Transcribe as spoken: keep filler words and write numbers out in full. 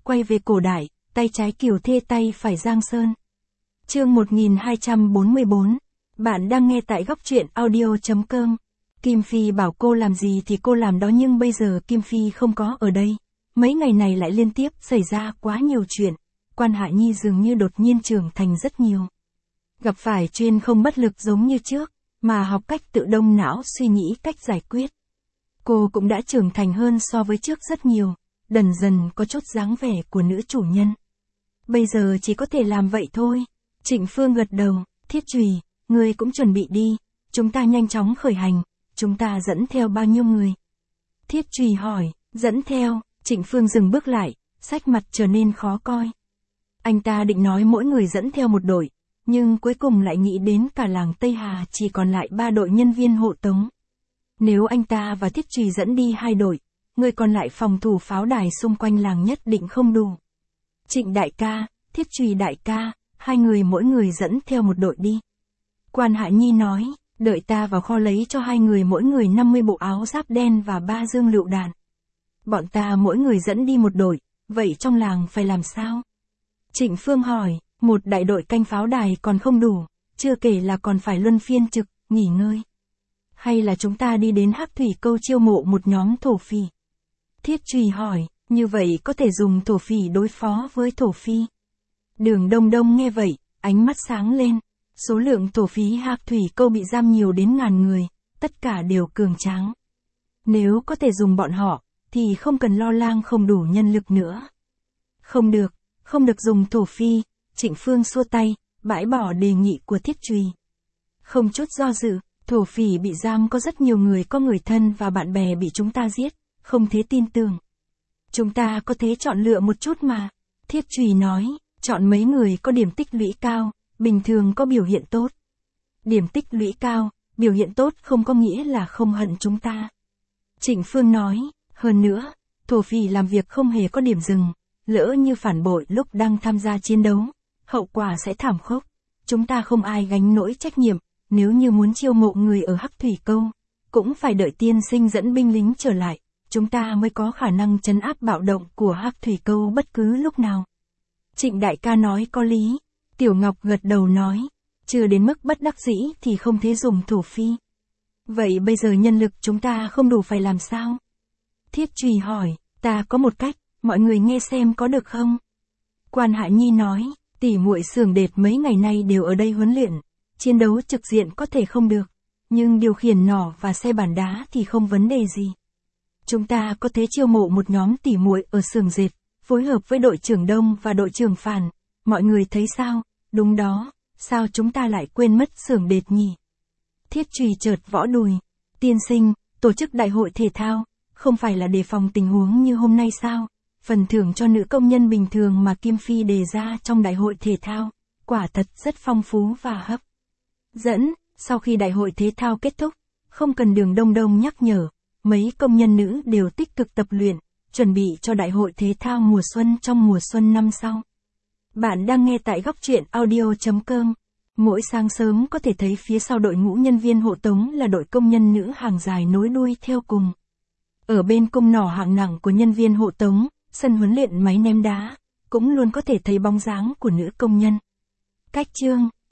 quay về cổ đại, tay trái Kiều Thê tay phải Giang Sơn. Chương một nghìn hai trăm bốn mươi bốn. Bạn đang nghe tại góc truyện audio chấm com. Kim Phi bảo cô làm gì thì cô làm đó, nhưng bây giờ Kim Phi không có ở đây. Mấy ngày này lại liên tiếp xảy ra quá nhiều chuyện. Quan Hạ Nhi dường như đột nhiên trưởng thành rất nhiều. Gặp phải chuyện không bất lực giống như trước, mà học cách tự động não suy nghĩ cách giải quyết. Cô cũng đã trưởng thành hơn so với trước rất nhiều, dần dần có chút dáng vẻ của nữ chủ nhân. Bây giờ chỉ có thể làm vậy thôi. Trịnh Phương gật đầu, Thiết Trùy, ngươi cũng chuẩn bị đi, chúng ta nhanh chóng khởi hành, chúng ta dẫn theo bao nhiêu người? Thiết Trùy hỏi, dẫn theo, Trịnh Phương dừng bước lại, sắc mặt trở nên khó coi. Anh ta định nói mỗi người dẫn theo một đội, nhưng cuối cùng lại nghĩ đến cả làng Tây Hà chỉ còn lại ba đội nhân viên hộ tống. Nếu anh ta và Thiết Trùy dẫn đi hai đội, người còn lại phòng thủ pháo đài xung quanh làng nhất định không đủ. Trịnh đại ca, Thiết Trùy đại ca, hai người mỗi người dẫn theo một đội đi. Quan Hạ Nhi nói, đợi ta vào kho lấy cho hai người mỗi người năm mươi bộ áo giáp đen và ba dương lựu đạn. Bọn ta mỗi người dẫn đi một đội, vậy trong làng phải làm sao? Trịnh Phương hỏi, một đại đội canh pháo đài còn không đủ, chưa kể là còn phải luân phiên trực, nghỉ ngơi. Hay là chúng ta đi đến Hắc Thủy Câu chiêu mộ một nhóm thổ phỉ? Thiết Trùy hỏi, như vậy có thể dùng thổ phỉ đối phó với thổ phi. Đường Đông Đông nghe vậy, ánh mắt sáng lên. Số lượng thổ phí Hắc Thủy Câu bị giam nhiều đến ngàn người, tất cả đều cường tráng. Nếu có thể dùng bọn họ, thì không cần lo lang không đủ nhân lực nữa. Không được, không được dùng thổ phi, Trịnh Phương xua tay, bãi bỏ đề nghị của Thiết Trùy. Không chút do dự, thổ phỉ bị giam có rất nhiều người, có người thân và bạn bè bị chúng ta giết, không thể tin tưởng. Chúng ta có thể chọn lựa một chút mà. Thiết Trùy nói, chọn mấy người có điểm tích lũy cao, bình thường có biểu hiện tốt. Điểm tích lũy cao, biểu hiện tốt không có nghĩa là không hận chúng ta. Trịnh Phương nói, hơn nữa, thổ phỉ làm việc không hề có điểm dừng, lỡ như phản bội lúc đang tham gia chiến đấu, hậu quả sẽ thảm khốc. Chúng ta không ai gánh nỗi trách nhiệm, nếu như muốn chiêu mộ người ở Hắc Thủy Câu, cũng phải đợi tiên sinh dẫn binh lính trở lại, chúng ta mới có khả năng trấn áp bạo động của Hắc Thủy Câu bất cứ lúc nào. Trịnh đại ca nói có lý. Tiểu Ngọc gật đầu nói, chưa đến mức bất đắc dĩ thì không thể dùng thổ phi. Vậy bây giờ nhân lực chúng ta không đủ phải làm sao? Thiết Trùy hỏi, ta có một cách, mọi người nghe xem có được không? Quan Hạ Nhi nói, tỷ muội Xưởng Đệt mấy ngày nay đều ở đây huấn luyện, chiến đấu trực diện có thể không được, nhưng điều khiển nỏ và xe bản đá thì không vấn đề gì. Chúng ta có thể chiêu mộ một nhóm tỷ muội ở Xưởng Dệt, phối hợp với đội trưởng Đông và đội trưởng Phàn. Mọi người thấy sao? Đúng đó, sao chúng ta lại quên mất Xưởng Đệt nhỉ? Thiết Trùy chợt võ đùi. Tiên sinh, tổ chức đại hội thể thao, không phải là đề phòng tình huống như hôm nay sao? Phần thưởng cho nữ công nhân bình thường mà Kim Phi đề ra trong đại hội thể thao, quả thật rất phong phú và hấp dẫn. Sau khi đại hội thể thao kết thúc, không cần Đường Đông Đông nhắc nhở, mấy công nhân nữ đều tích cực tập luyện, chuẩn bị cho đại hội thể thao mùa xuân trong mùa xuân năm sau. Bạn đang nghe tại góc truyện audio chấm com. Mỗi sáng sớm có thể thấy phía sau đội ngũ nhân viên hộ tống là đội công nhân nữ hàng dài nối đuôi theo cùng. Ở bên cung nỏ hạng nặng của nhân viên hộ tống, sân huấn luyện máy ném đá, cũng luôn có thể thấy bóng dáng của nữ công nhân. Cách chương